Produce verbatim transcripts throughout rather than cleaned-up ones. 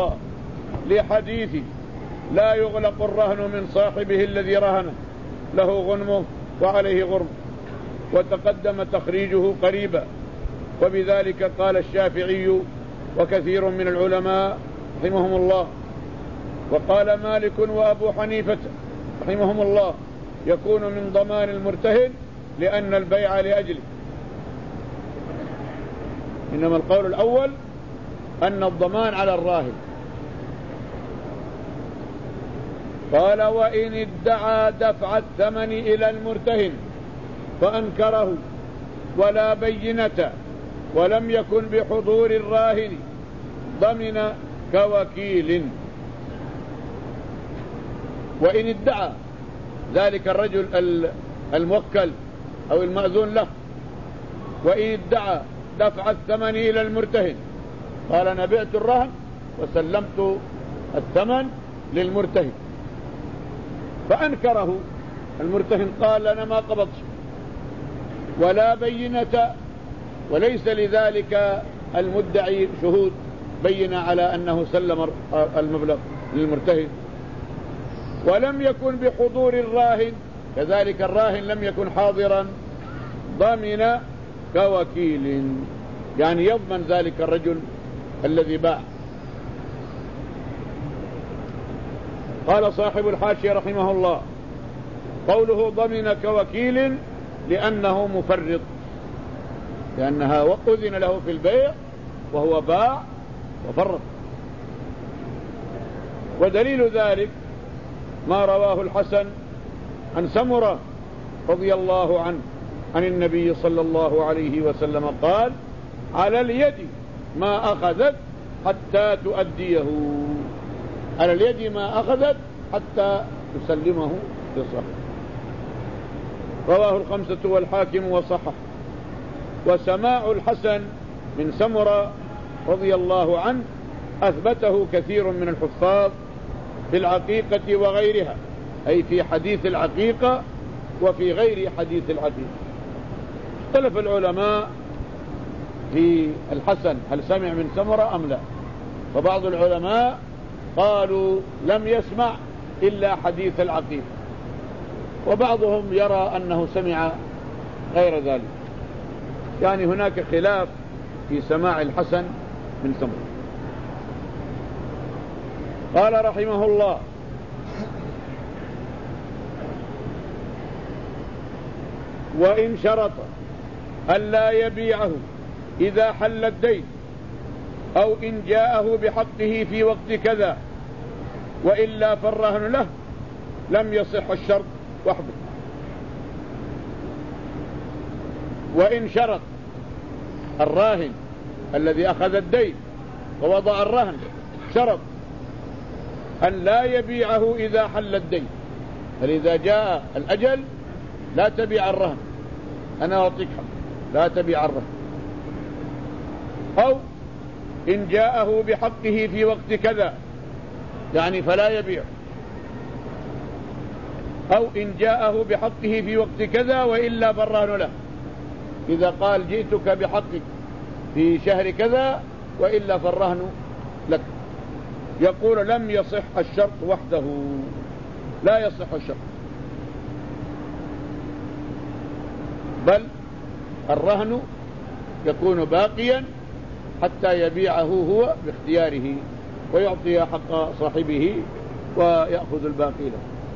الله لحديث لا يغلق الرهن من صاحبه الذي رهنه له غنمه وعليه غرم، وتقدم تخريجه قريبا. وبذلك قال الشافعي وكثير من العلماء رحمهم الله. وقال مالك وأبو حنيفة رحمهم الله يكون من ضمان المرتهن لأن البيع لأجله، إنما القول الأول أن الضمان على الراهن. قال وإن ادعى دفع الثمن إلى المرتهن فأنكره ولا بينة ولم يكن بحضور الراهن ضمن كوكيل. وإن ادعى ذلك الرجل الموكل أو المأذون له، وإن ادعى دفع الثمن إلى المرتهن، قال أنا بعت الرهن وسلمت الثمن للمرتهن، فأنكره المرتهن قال أنا ما قبضت ولا بينة، وليس لذلك المدعي شهود بين على أنه سلم المبلغ للمرتهن، ولم يكن بحضور الراهن، كذلك الراهن لم يكن حاضرا، ضمن كوكيل، يعني يضمن ذلك الرجل الذي باع. قال صاحب الحاشية رحمه الله قوله ضمن كوكيل لأنه مفرط، لأنها وأذن له في البيع وهو باع وفرط. ودليل ذلك ما رواه الحسن عن سمرة رضي الله عنه عن النبي صلى الله عليه وسلم قال على اليد ما أخذت حتى تؤديه، على اليد ما أخذت حتى تسلمه لصاحبه. رواه الخمسة والحاكم وصحح. وسماع الحسن من سمرة رضي الله عنه أثبته كثير من الحفاظ في العقيقة وغيرها، أي في حديث العقيقة وفي غير حديث العقيقة. اختلف العلماء في الحسن هل سمع من سمرة أم لا، فبعض العلماء قالوا لم يسمع إلا حديث العقيقة، وبعضهم يرى أنه سمع غير ذلك، يعني هناك خلاف في سماع الحسن من سمرة. قال رحمه الله وإن شرط ألا يبيعه إذا حل الدين أو إن جاءه بحقه في وقت كذا وإلا فالرهن له لم يصح الشرط وحده. وإن شرط الراهن الذي أخذ الدين ووضع الرهن شرط أن لا يبيعه إذا حل الدين، فإذا جاء الأجل لا تبيع الرهن، أنا أعطيك حق، لا تبيع الرهن. أو إن جاءه بحقه في وقت كذا يعني فلا يبيع، أو إن جاءه بحقه في وقت كذا وإلا فالرهن له، إذا قال جئتك بحقك في شهر كذا وإلا فالرهن لك، يقول لم يصح الشرط وحده، لا يصح الشرط، بل الرهن يكون باقيا حتى يبيعه هو باختياره ويعطي حق صاحبه ويأخذ الباقي له.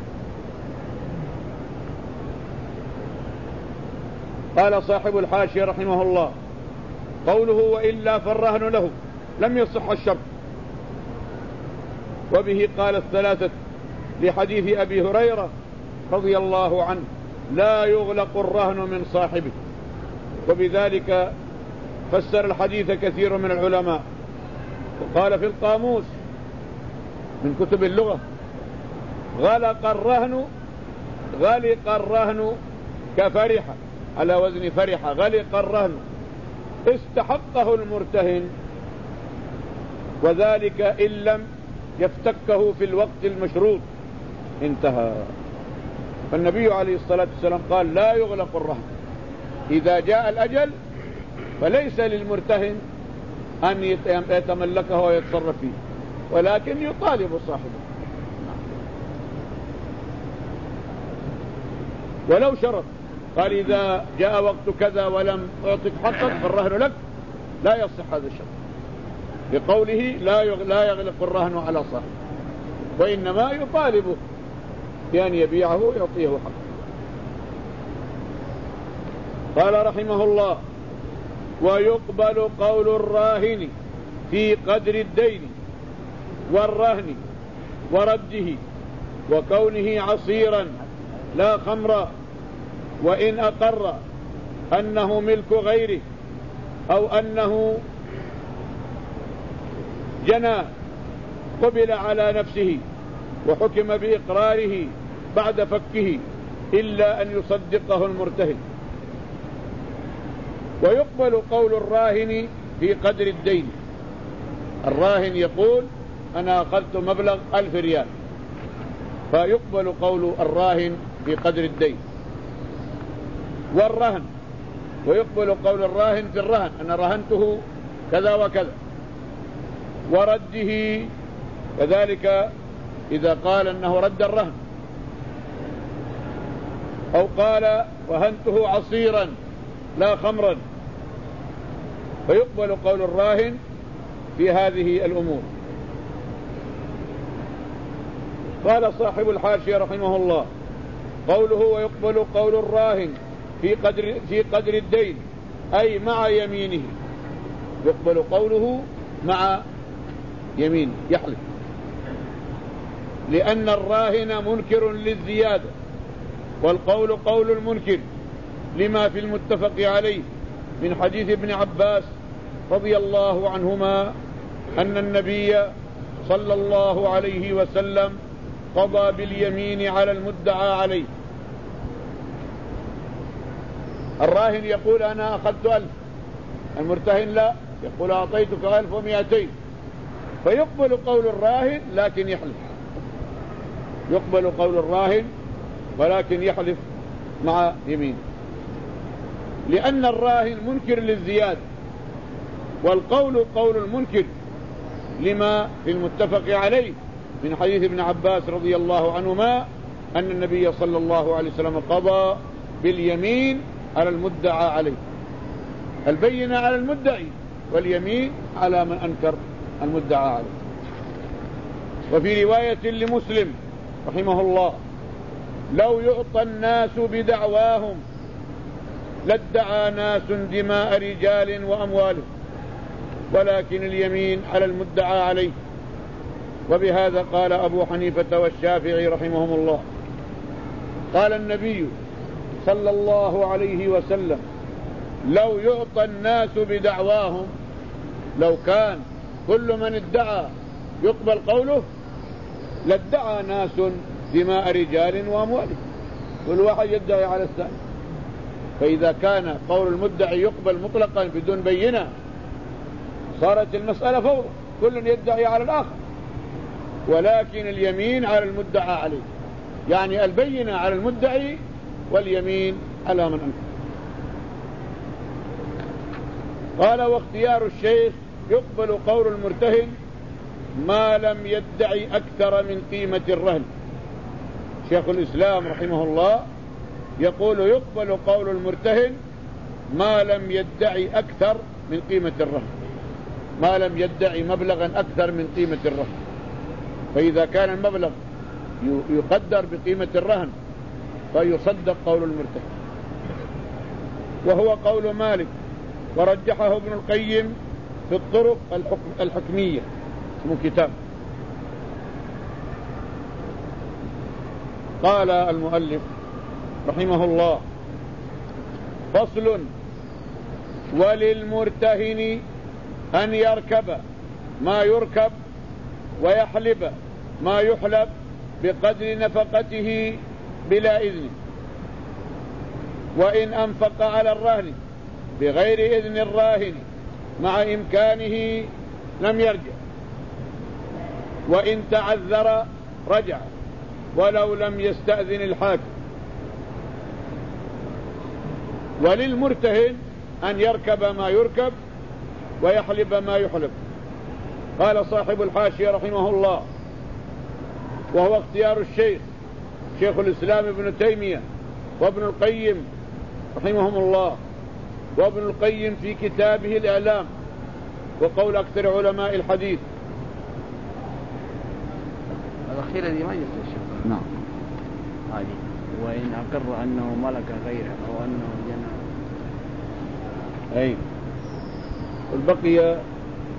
قال صاحب الحاشية رحمه الله قوله وإلا فالرهن له لم يصح الشرط، وبه قال الثلاثة لحديث أبي هريرة رضي الله عنه لا يغلق الرهن من صاحبه. وبذلك فسر الحديث كثير من العلماء، وقال في القاموس من كتب اللغة غلق الرهن، غلق الرهن كفرح، على وزن فرح، غلق الرهن استحقه المرتهن، وذلك إن لم يفتكه في الوقت المشروط، انتهى. فالنبي عليه الصلاة والسلام قال لا يغلق الرهن، إذا جاء الأجل فليس للمرتهن أن يتملكه ويتصرف فيه، ولكن يطالب صاحبه. ولو شرط قال إذا جاء وقت كذا ولم أعطك حقك فالرهن لك، لا يصح هذا الشرط، بقوله لا لا يغلق الرهن على صاحبه، وإنما يطالبه بأن يبيعه ويعطيه حقه. قال رحمه الله: ويقبل قول الراهن في قدر الدين والرهن ورده وكونه عصيرا لا خمرا، وإن أقر أنه ملك غيره أو أنه جنى قبل على نفسه وحكم بإقراره بعد فكه إلا أن يصدقه المرتهن. ويقبل قول الراهن في قدر الدين. الراهن يقول أنا أخذت مبلغ ألف ريال، فيقبل قول الراهن في قدر الدين. والرهن، ويقبل قول الراهن في الرهن أنا رهنته كذا وكذا. ورده كذلك إذا قال أنه رد الرهن، أو قال رهنته عصيرا لا خمرا، فيقبل قول الراهن في هذه الأمور. قال صاحب الحاشية رحمه الله: قوله ويقبل قول الراهن في قدر, في قدر الدين أي مع يمينه. يقبل قوله مع يمينه، يحلف، لأن الراهن منكر للزيادة، والقول قول المنكر لما في المتفق عليه من حديث ابن عباس رضي الله عنهما أن النبي صلى الله عليه وسلم قضى باليمين على المدعى عليه. الراهن يقول أنا أخذت ألف، المرتهن لا، يقول أعطيتك ألف ومئتين، فيقبل قول الراهن لكن يحلف. يقبل قول الراهن ولكن يحلف مع يمين، لأن الراهن منكر للزيادة، والقول قول المنكر لما في المتفق عليه من حديث ابن عباس رضي الله عنهما أن النبي صلى الله عليه وسلم قضى باليمين على المدعى عليه. البينة على المدعي واليمين على من أنكر المدعى عليه. وفي رواية لمسلم رحمه الله: لو يعطى الناس بدعواهم لادعى ناس دماء رجال وأموالهم، ولكن اليمين على المدعى عليه. وبهذا قال أبو حنيفة والشافعي رحمهم الله. قال النبي صلى الله عليه وسلم: لو يعطى الناس بدعواهم، لو كان كل من ادعى يقبل قوله لادعى ناس دماء رجال وأموالهم، كل واحد يدعي على الثاني. فإذا كان قول المدعي يقبل مطلقا بدون بينة صارت المسألة فوضى، كل يدعي على الآخر. ولكن اليمين على المدعى عليه، يعني البينة على المدعي واليمين على من أنكر. قال: واختيار الشيخ يقبل قول المرتهن ما لم يدعي أكثر من قيمة الرهن. شيخ الإسلام رحمه الله يقول يقبل قول المرتهن ما لم يدعي أكثر من قيمة الرهن، ما لم يدعي مبلغا أكثر من قيمة الرهن. فإذا كان المبلغ يقدر بقيمة الرهن فيصدق قول المرتهن. وهو قول مالك، ورجحه ابن القيم في الطرق الحكم الحكمية من كتاب. قال المؤلف رحمه الله: فصل: وللمرتهن أن يركب ما يركب ويحلب ما يحلب بقدر نفقته بلا إذن، وإن أنفق على الرهن بغير إذن الراهن مع إمكانه لم يرجع، وإن تعذر رجع ولو لم يستأذن الحاكم. وللمرتهن أن يركب ما يركب ويحلب ما يحلب، قال صاحب الحاشية رحمه الله: وهو اختيار الشيخ شيخ الإسلام ابن تيمية وابن القيم رحمهم الله، وابن القيم في كتابه الإعلام، وقول أكثر علماء الحديث. الأخيرة دي ما جبت الشيخ. نعم. هذه وإن أقر أنه ملك غيره أو أنه جنى. أي والبقية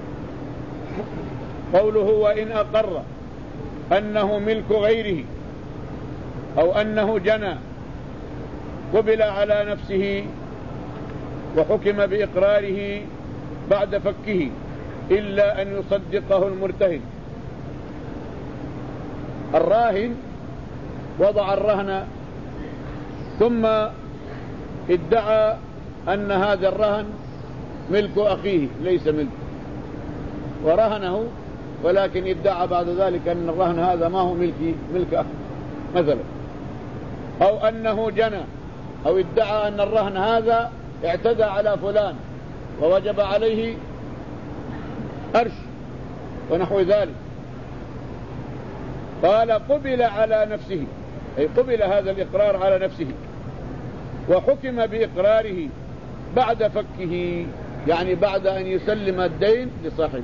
قوله: وإن أقر أنه ملك غيره أو أنه جنى قبل على نفسه وحكم بإقراره بعد فكه إلا أن يصدقه المرتهن. الراهن وضع الرهن ثم ادعى أن هذا الرهن ملك أخيه ليس ملك، ورهنه، ولكن ادعى بعد ذلك أن الرهن هذا ما هو ملكي ملك أخي مثلا، أو أنه جنى، أو ادعى أن الرهن هذا اعتدى على فلان ووجب عليه أرش ونحو ذلك. قال: قبل على نفسه، أي قبل هذا الإقرار على نفسه، وحكم بإقراره بعد فكه، يعني بعد أن يسلم الدين لصاحبه،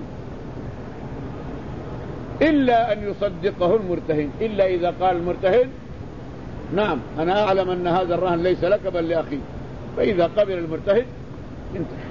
إلا أن يصدقه المرتهن، إلا إذا قال المرتهن: نعم أنا أعلم أن هذا الرهن ليس لك بل لأخي، فإذا قبل المرتهن انتهى.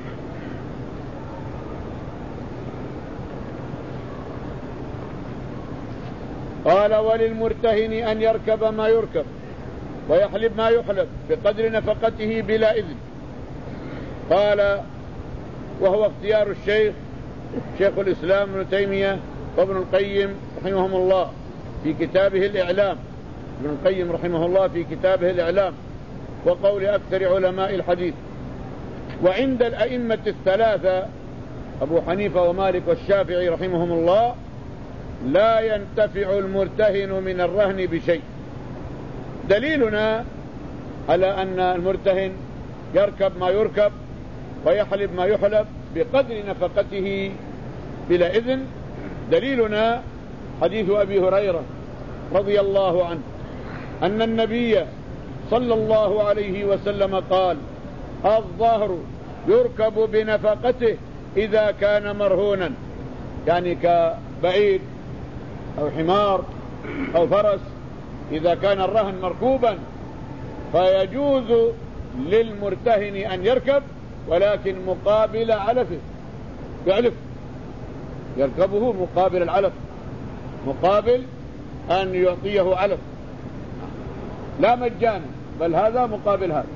قال: وللمرتهن أن يركب ما يركب ويحلب ما يحلب بقدر نفقته بلا إذن. قال: وهو اختيار الشيخ شيخ الإسلام ابن تيمية وابن القيم رحمهم الله في كتابه الإعلام، ابن القيم رحمه الله في كتابه الإعلام، وقول أكثر علماء الحديث. وعند الأئمة الثلاثة أبو حنيفة ومالك والشافعي رحمهم الله لا ينتفع المرتهن من الرهن بشيء. دليلنا على أن المرتهن يركب ما يركب ويحلب ما يحلب بقدر نفقته بلا إذن، دليلنا حديث أبي هريرة رضي الله عنه أن النبي صلى الله عليه وسلم قال: الظهر يركب بنفقته إذا كان مرهونا، يعني كبعير أو حمار أو فرس، إذا كان الرهن مركوبا فيجوز للمرتهن أن يركب، ولكن مقابل علفه، يعلف، يركبه مقابل العلف، مقابل أن يعطيه علف، لا مجانا، بل هذا مقابل هذا.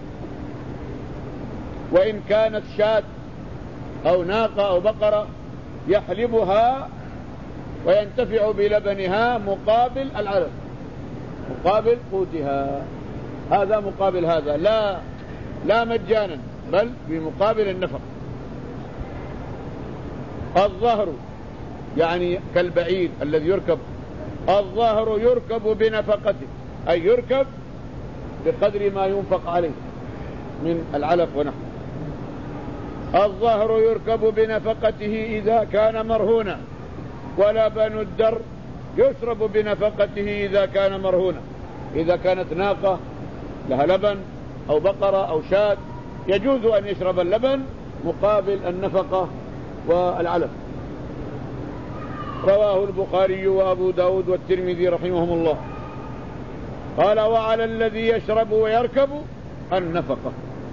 وإن كانت شاة أو ناقة أو بقرة يحلبها وينتفع بلبنها مقابل العلف، مقابل قوتها، هذا مقابل هذا، لا لا مجانا بل بمقابل النفق. الظهر يعني كالبعيد الذي يركب، الظهر يركب بنفقته، أي يركب بقدر ما ينفق عليه من العلف ونحوه. الظهر يركب بنفقته إذا كان مرهونا، ولبن الدر يشرب بنفقته إذا كان مرهونا. إذا كانت ناقة لها لبن أو بقرة أو شاة يجوز أن يشرب اللبن مقابل النفقة والعلف. رواه البخاري وأبو داود والترمذي رحمهم الله. قال: وعلى الذي يشرب ويركب النفقة.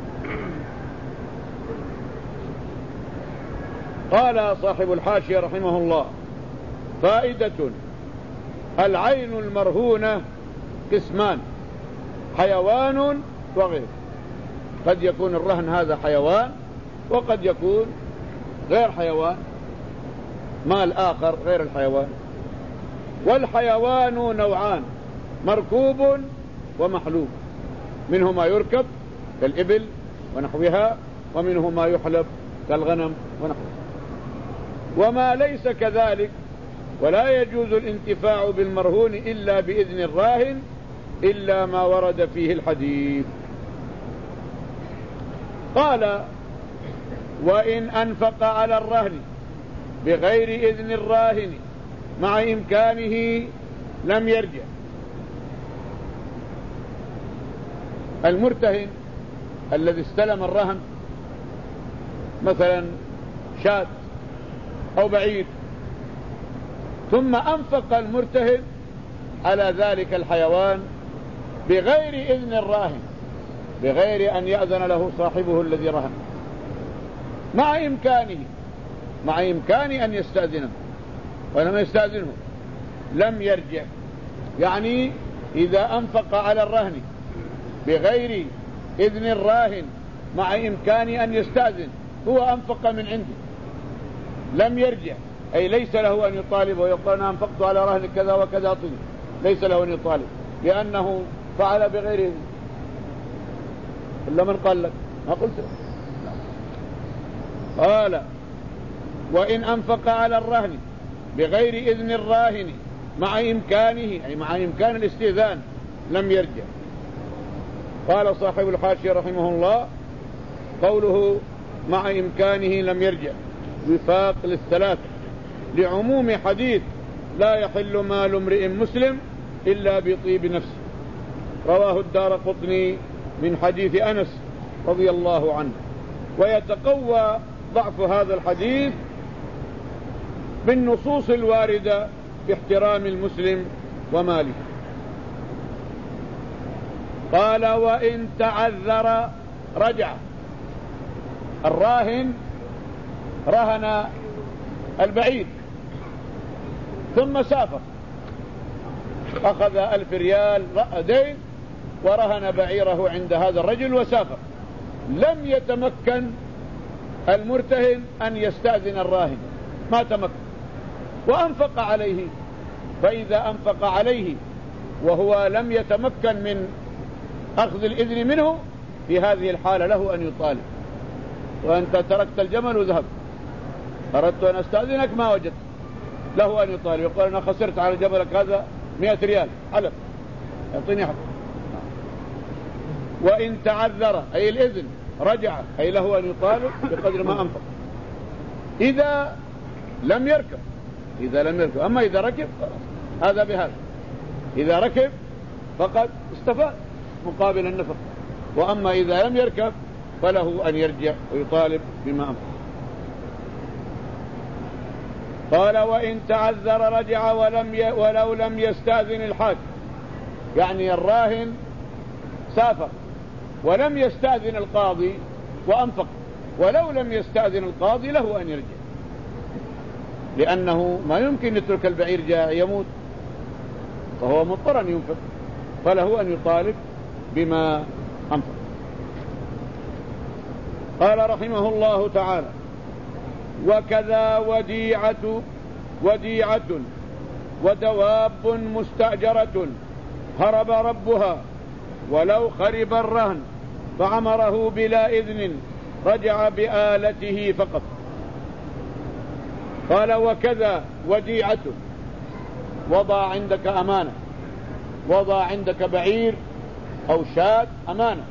قال صاحب الحاشية رحمه الله: فائدة: العين المرهونة قسمان: حيوان وغيره. قد يكون الرهن هذا حيوان وقد يكون غير حيوان، مال آخر غير الحيوان. والحيوان نوعان: مركوب ومحلوب، منه ما يركب كالإبل ونحوها، ومنه ما يحلب كالغنم ونحوها. وما ليس كذلك ولا يجوز الانتفاع بالمرهون إلا بإذن الراهن إلا ما ورد فيه الحديث. قال: وإن أنفق على الرهن بغير إذن الراهن مع إمكانه لم يرجع. المرتهن الذي استلم الرهن مثلا شاة أو بعير، ثم أنفق المرتهن على ذلك الحيوان بغير إذن الراهن، بغير أن يأذن له صاحبه الذي رهن، مع إمكانه مع إمكان أن يستأذنه ولم يستأذنه لم يرجع. يعني إذا أنفق على الرهن بغير إذن الراهن مع إمكان أن يستأذن، هو أنفق من عنده لم يرجع، أي ليس له أن يطالب ويقول أنا أنفقت على رهن كذا وكذا طيب، ليس له أن يطالب لأنه فعل بغير إذن. إلا من قال لك ما قلت. قال وإن أنفق على الرهن بغير إذن الراهن مع إمكانه، أي مع إمكان الاستئذان، لم يرجع. قال صاحب الحاشية رحمه الله قوله مع إمكانه لم يرجع وفاق للثلاثة لعموم حديث لا يحل مال امرئ مسلم إلا بطيب نفسه، رواه الدارقطني من حديث أنس رضي الله عنه. ويتقوى ضعف هذا الحديث بالنصوص الواردة باحترام المسلم وماله. قال وإن تعذر رجع. الراهن رهن البعيد ثم سافر، أخذ ألف ريال دين ورهن بعيره عند هذا الرجل وسافر، لم يتمكن المرتهن أن يستأذن الراهن، ما تمكن وأنفق عليه. فإذا أنفق عليه وهو لم يتمكن من أخذ الإذن منه، في هذه الحالة له أن يطالب. وأنت تركت الجمل وذهب، أردت أن أستأذنك ما وجدت، له أن يطالب، يقول أنا خسرت على جملك هذا مئة ريال حلف، يعطيني حق. وإن تعذر أي الإذن رجع، أي له أن يطالب بقدر ما أنفق إذا لم يركب. إذا لم يركب، أما إذا ركب هذا بهذا، إذا ركب فقد استفاد مقابل النفق، وأما إذا لم يركب فله أن يرجع ويطالب بما أنفق. قال وإن تعذر رجع ولم ي... ولو لم يستأذن الحاكم، يعني الراهن سافر ولم يستأذن القاضي وأنفق، ولو لم يستأذن القاضي له أن يرجع، لأنه ما يمكن يترك البعير جاء يموت فهو مضطر أن ينفق، فله أن يطالب بما أنفق. قال رحمه الله تعالى وكذا وديعة وديعة ودواب مستأجرة هرب ربها ولو خرب الرهن فعمره بلا إذن رجع بآلته فقط. قال وكذا وديعة، وضع عندك أمانة، وضع عندك بعير أو شاة أمانة،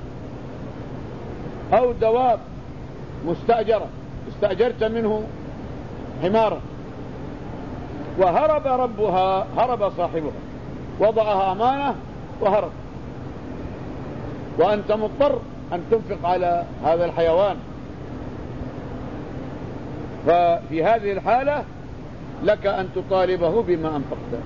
أو دواب مستأجرة، استأجرت منه حمارا وهرب ربها، هرب صاحبها، وضعها أمانة وهرب، وأنت مضطر أن تنفق على هذا الحيوان، ففي هذه الحالة لك أن تطالبه بما أنفقته.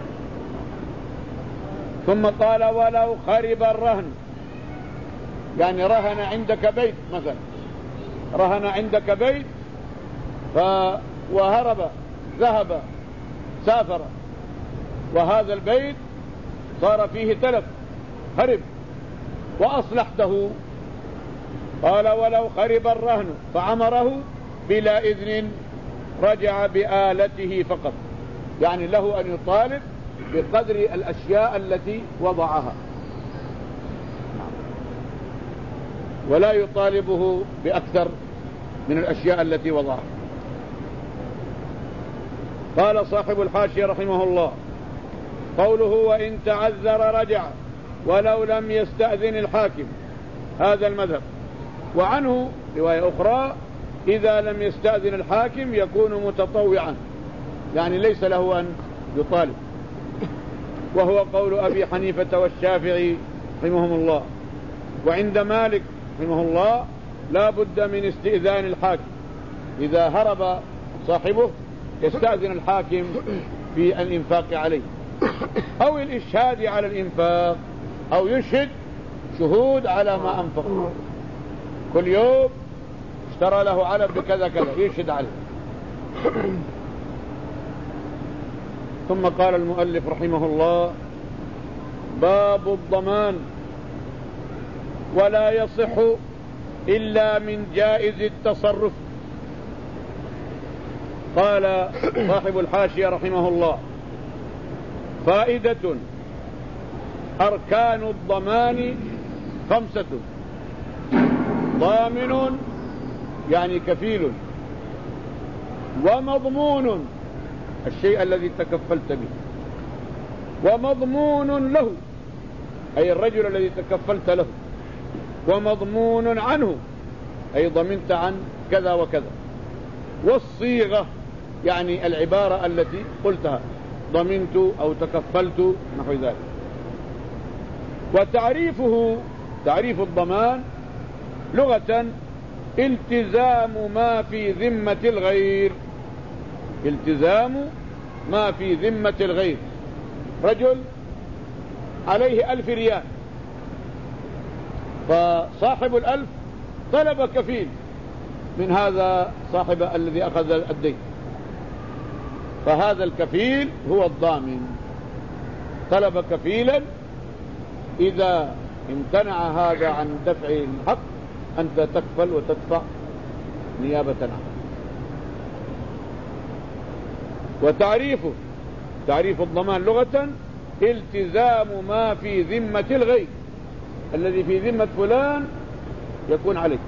ثم قال ولو خرب الرهن، يعني رهن عندك بيت مثلا، رهن عندك بيت ف... وهرب، ذهب سافر، وهذا البيت صار فيه تلف، هرب وأصلحته. قال ولو خرب الرهن فعمره بلا إذن رجع بآلته فقط، يعني له أن يطالب بقدر الأشياء التي وضعها، ولا يطالبه بأكثر من الأشياء التي وضعها. قال صاحب الحاشية رحمه الله قوله وإن تعذر رجع ولو لم يستأذن الحاكم، هذا المذهب. وعنه رواية أخرى إذا لم يستأذن الحاكم يكون متطوعا، يعني ليس له أن يطالب، وهو قول أبي حنيفة والشافعي رحمهم الله. وعند مالك رحمه الله لا بد من استئذان الحاكم، إذا هرب صاحبه يستأذن الحاكم في الإنفاق عليه أو الإشهاد على الإنفاق، أو يشهد شهود على ما أنفق، كل يوم اشترى له علب بكذا كذا يشهد عليه. ثم قال المؤلف رحمه الله: باب الضمان ولا يصح إلا من جائز التصرف. قال صاحب الحاشية رحمه الله: فائدة: أركان الضمان خمسة: ضامن يعني كفيل، ومضمون الشيء الذي تكفلت به، ومضمون له أي الرجل الذي تكفلت له، ومضمون عنه أي ضمنت عن كذا وكذا، والصيغة يعني العبارة التي قلتها ضمنت أو تكفلت نحو ذلك. وتعريفه تعريف الضمان لغة التزام ما في ذمة الغير، التزام ما في ذمة الغير. رجل عليه ألف ريال، فصاحب الألف طلب كفيل من هذا صاحب الذي أخذ الدين، فهذا الكفيل هو الضامن. طلب كفيلا، إذا امتنع هذا عن دفع الحق أنت تكفل وتدفع نيابة عنه. وتعريفه تعريف الضمان لغة التزام ما في ذمة الغير، الذي في ذمة فلان يكون عليه.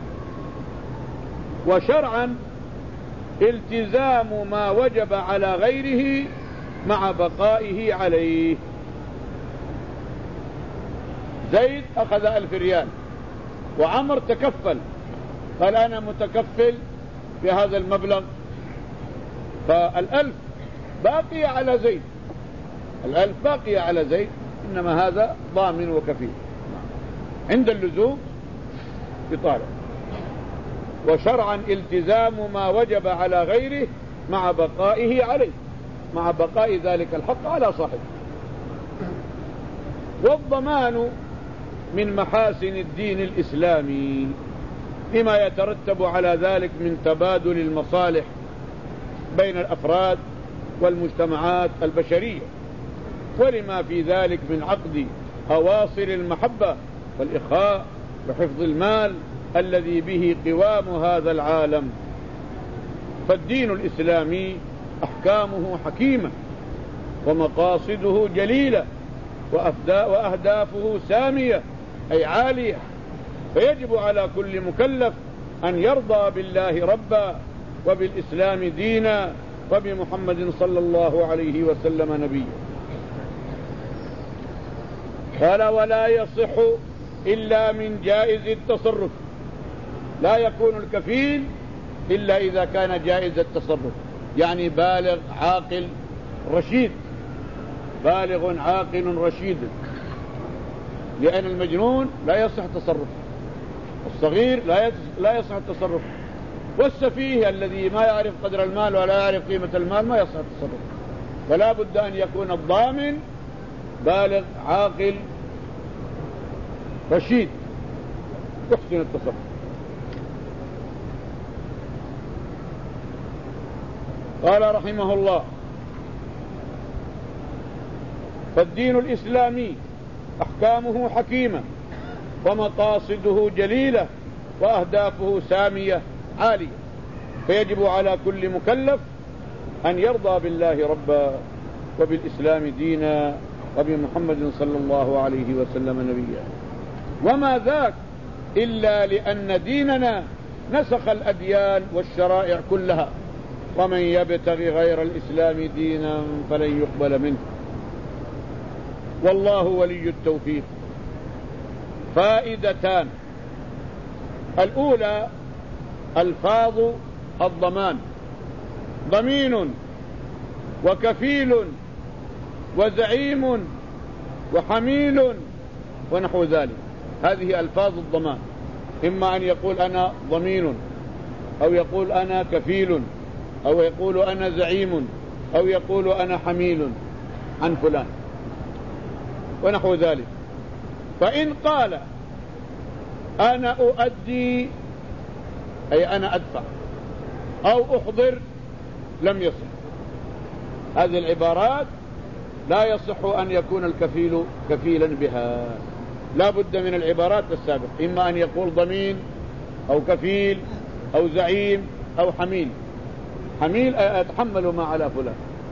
وشرعا التزام ما وجب على غيره مع بقائه عليه. زيد أخذ ألف ريال وعمر تكفل، قال أنا متكفل بهذا المبلغ، فالألف باقي على زيد، الألف باقي على زيد، إنما هذا ضامن وكفيل عند اللزوم بطالب. وشرعا التزام ما وجب على غيره مع بقائه عليه، مع بقاء ذلك الحق على صاحبه. والضمان من محاسن الدين الإسلامي لما يترتب على ذلك من تبادل المصالح بين الأفراد والمجتمعات البشرية، ولما في ذلك من عقد أواصر المحبة والإخاء وحفظ المال الذي به قوام هذا العالم. فالدين الإسلامي أحكامه حكيمة، ومقاصده جليلة، وأهدافه سامية أي عالية، فيجب على كل مكلف أن يرضى بالله ربا، وبالإسلام دينا، وبمحمد صلى الله عليه وسلم نبيا. قال: ولا يصح إلا من جائز التصرف. لا يكون الكفيل إلا إذا كان جائز التصرف، يعني بالغ عاقل رشيد، بالغ عاقل رشيد، لأن المجنون لا يصح تصرف، الصغير لا يصح التصرف، والسفيه الذي ما يعرف قدر المال ولا يعرف قيمة المال ما يصح التصرف. فلا بد أن يكون الضامن بالغ عاقل رشيد يحسن التصرف. قال رحمه الله: فالدين الإسلامي أحكامه حكيمة، ومقاصده جليلة، وأهدافه سامية عالية، فيجب على كل مكلف أن يرضى بالله ربا، وبالإسلام دينا، وبمحمد صلى الله عليه وسلم نبيا. وما ذاك إلا لأن ديننا نسخ الأديان والشرائع كلها، ومن يبتغي غير الإسلام دينا فلن يقبل منه، والله ولي التوفيق. فائدتان: الأولى: ألفاظ الضمان ضمين وكفيل وزعيم وحميل ونحو ذلك. هذه ألفاظ الضمان، إما أن يقول أنا ضمين، أو يقول أنا كفيل، أو يقول أنا زعيم، أو يقول أنا حميل عن فلان ونحو ذلك. فإن قال أنا أؤدي أي أنا أدفع أو أحضر لم يصح. هذه العبارات لا يصح أن يكون الكفيل كفيلا بها، لا بد من العبارات السابقة، إما أن يقول ضمين أو كفيل أو زعيم أو حميل. حميل أتحمل ما على فلان.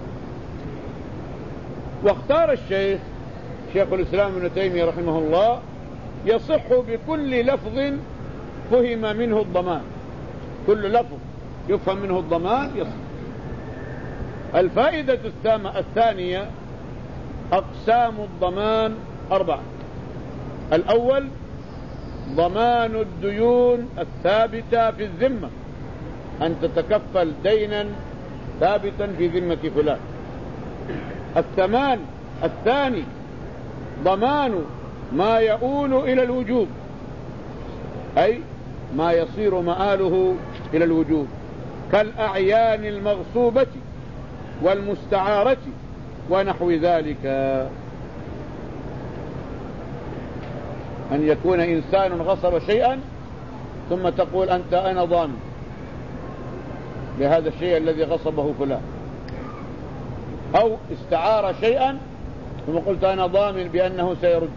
واختار الشيخ شيخ الإسلام ابن تيمية رحمه الله يصح بكل لفظ فهم منه الضمان، كل لفظ يفهم منه الضمان يصح. الفائدة الثانية أقسام الضمان أربعة. الأول ضمان الديون الثابتة في الذمة، أن تتكفل دينا ثابتا في ذمة فلان. الثمان الثاني ضمان ما يؤول إلى الوجوب، أي ما يصير مآله إلى الوجوب، كالأعيان المغصوبة والمستعارة ونحو ذلك. أن يكون إنسان غصب شيئا ثم تقول أنت أنا ضامن لهذا الشيء الذي غصبه فلان، أو استعار شيئا ثم قلت أنا ضامن بأنه سيرد.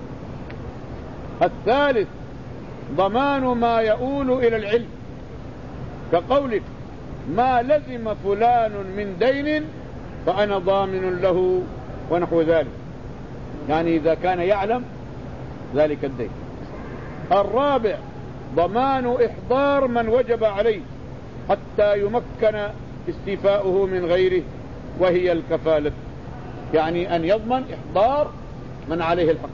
الثالث ضمان ما يؤول إلى العلم، كقولك ما لزم فلان من دين فأنا ضامن له ونحو ذلك، يعني إذا كان يعلم ذلك الدين. الرابع ضمان إحضار من وجب عليه حتى يمكن استيفاؤه من غيره، وهي الكفالة، يعني أن يضمن إحضار من عليه الحق.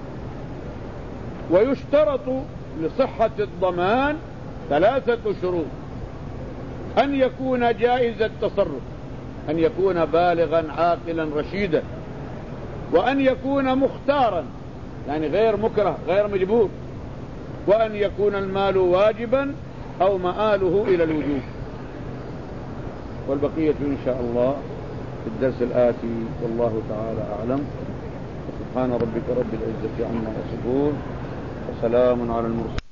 ويشترط لصحة الضمان ثلاثة شروط: أن يكون جائز التصرف، أن يكون بالغا عاقلا رشيدا، وأن يكون مختارا يعني غير مكره غير مجبور، وأن يكون المال واجبا أو مآله إلى الوجوب. والبقية إن شاء الله في الدرس الآتي، والله تعالى أعلم. سبحان ربك رب العزة عما يصفون، وسلام على المرسلين.